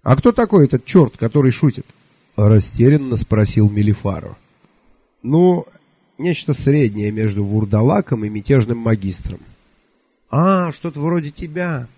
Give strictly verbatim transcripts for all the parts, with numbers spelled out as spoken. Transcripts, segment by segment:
А кто такой этот черт, который шутит? Растерянно спросил Мелифаро. Ну, нечто среднее между вурдалаком и мятежным магистром. А, что-то вроде тебя.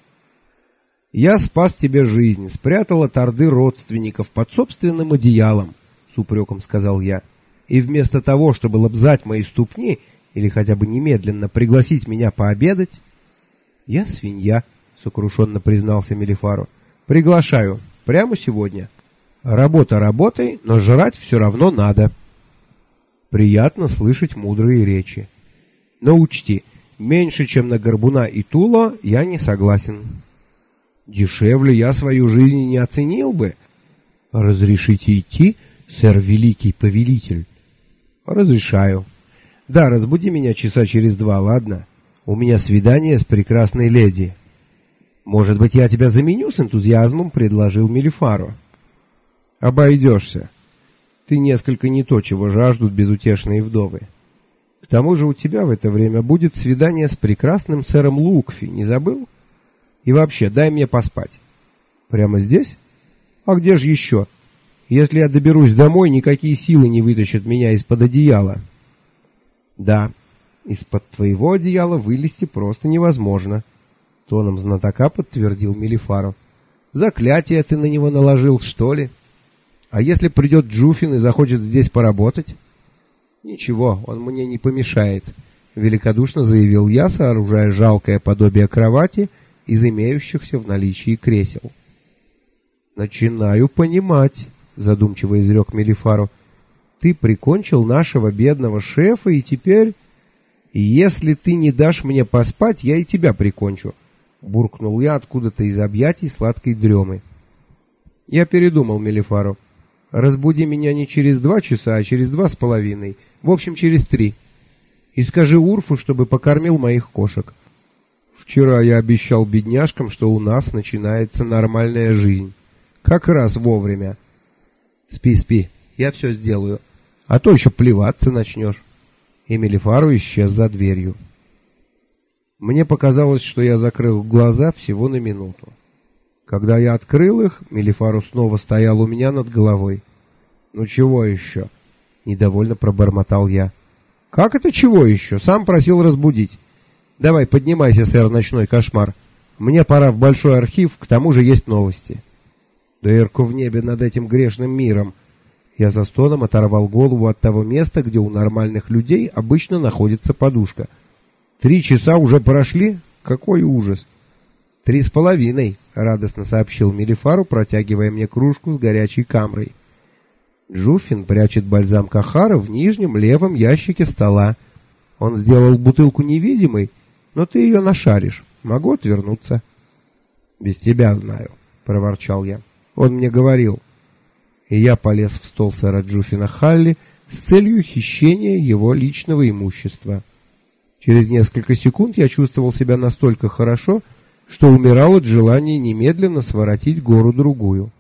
Я спас тебе жизнь, спрятал от орды родственников под собственным одеялом, с упреком сказал я. И вместо того, чтобы лобзать мои ступни или хотя бы немедленно пригласить меня пообедать, я свинья, сокрушенно признался Мелифаро. Приглашаю прямо сегодня. Работа работой, но жрать все равно надо. Приятно слышать мудрые речи. Но учти, меньше, чем на горбуна и туло, я не согласен. Дешевле я свою жизнь не оценил бы. Разрешите идти, сэр великий повелитель? Разрешаю. Да, разбуди меня часа через два, ладно? У меня свидание с прекрасной леди. Может быть, я тебя заменю, с энтузиазмом предложил Мелифаро. Обойдешься. Ты несколько не то, чего жаждут безутешные вдовы. К тому же у тебя в это время будет свидание с прекрасным сэром Лукфи, не забыл? И вообще, дай мне поспать. Прямо здесь? А где же еще? Если я доберусь домой, никакие силы не вытащат меня из-под одеяла. Да, из-под твоего одеяла вылезти просто невозможно, тоном знатока подтвердил Мелифаро. Заклятие ты на него наложил, что ли? А если придет Джуфин и захочет здесь поработать? Ничего, он мне не помешает, великодушно заявил я, сооружая жалкое подобие кровати из имеющихся в наличии кресел. Начинаю понимать, задумчиво изрек Мелифаро. Ты прикончил нашего бедного шефа, и теперь... Если ты не дашь мне поспать, я и тебя прикончу, буркнул я откуда-то из объятий сладкой дремы. Я передумал, Мелифаро. Разбуди меня не через два часа, а через два с половиной. В общем, через три. И скажи Урфу, чтобы покормил моих кошек. Вчера я обещал бедняжкам, что у нас начинается нормальная жизнь. Как раз вовремя. Спи, спи, я все сделаю. А то еще плеваться начнешь. И Мелифаро исчез за дверью. Мне показалось, что я закрыл глаза всего на минуту. Когда я открыл их, Мелифаро снова стоял у меня над головой. «Ну чего еще?» — недовольно пробормотал я. «Как это чего еще? Сам просил разбудить. Давай, поднимайся, сэр, ночной кошмар. Мне пора в большой архив, к тому же есть новости». Дырку в небе над этим грешным миром. Я со стоном оторвал голову от того места, где у нормальных людей обычно находится подушка. «Три часа уже прошли? Какой ужас!» «Три с половиной», — радостно сообщил Мелифаро, протягивая мне кружку с горячей камрой. Джуфин прячет бальзам Кахара в нижнем левом ящике стола. Он сделал бутылку невидимой, но ты ее нашаришь. Могу отвернуться. «Без тебя знаю», — проворчал я. «Он мне говорил». И я полез в стол сэра Джуфина Халли с целью хищения его личного имущества. Через несколько секунд я чувствовал себя настолько хорошо, что умирал от желания немедленно своротить гору-другую.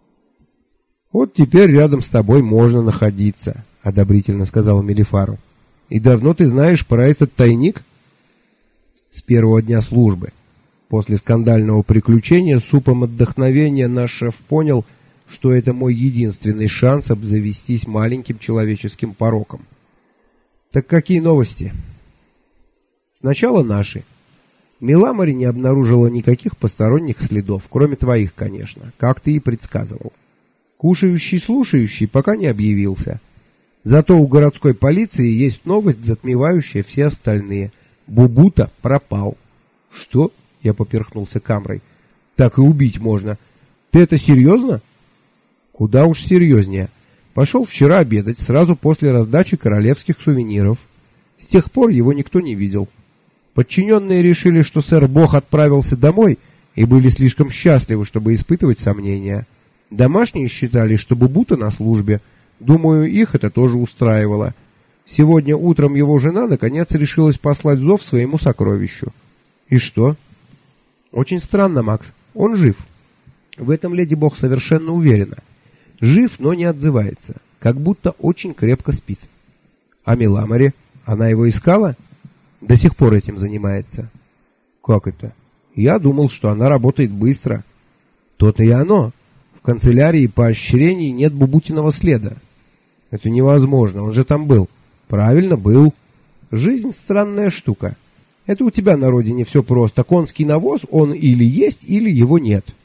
«Вот теперь рядом с тобой можно находиться», — одобрительно сказал Мелифаро. «И давно ты знаешь про этот тайник?» «С первого дня службы. После скандального приключения с супом отдохновения наш шеф понял, что это мой единственный шанс обзавестись маленьким человеческим пороком. Так какие новости?» «Сначала наши. Миламори не обнаружила никаких посторонних следов, кроме твоих, конечно, как ты и предсказывал. Кушающий-слушающий пока не объявился. Зато у городской полиции есть новость, затмевающая все остальные. Бубута пропал». «Что?» — я поперхнулся камрой. «Так и убить можно. Ты это серьезно?» «Куда уж серьезнее. Пошел вчера обедать, сразу после раздачи королевских сувениров. С тех пор его никто не видел. Подчиненные решили, что сэр Бог отправился домой, и были слишком счастливы, чтобы испытывать сомнения. Домашние считали, что Бубута на службе. Думаю, их это тоже устраивало. Сегодня утром его жена наконец решилась послать зов своему сокровищу. И что?» «Очень странно, Макс. Он жив. В этом леди Бог совершенно уверена. Жив, но не отзывается, как будто очень крепко спит. А Миламори? Она его искала? До сих пор этим занимается». «Как это? Я думал, что она работает быстро». «То-то и оно. В канцелярии поощрений нет Бубутиного следа. Это невозможно, он же там был. Правильно, был. Жизнь странная штука. Это у тебя на родине все просто. Конский навоз, он или есть, или его нет.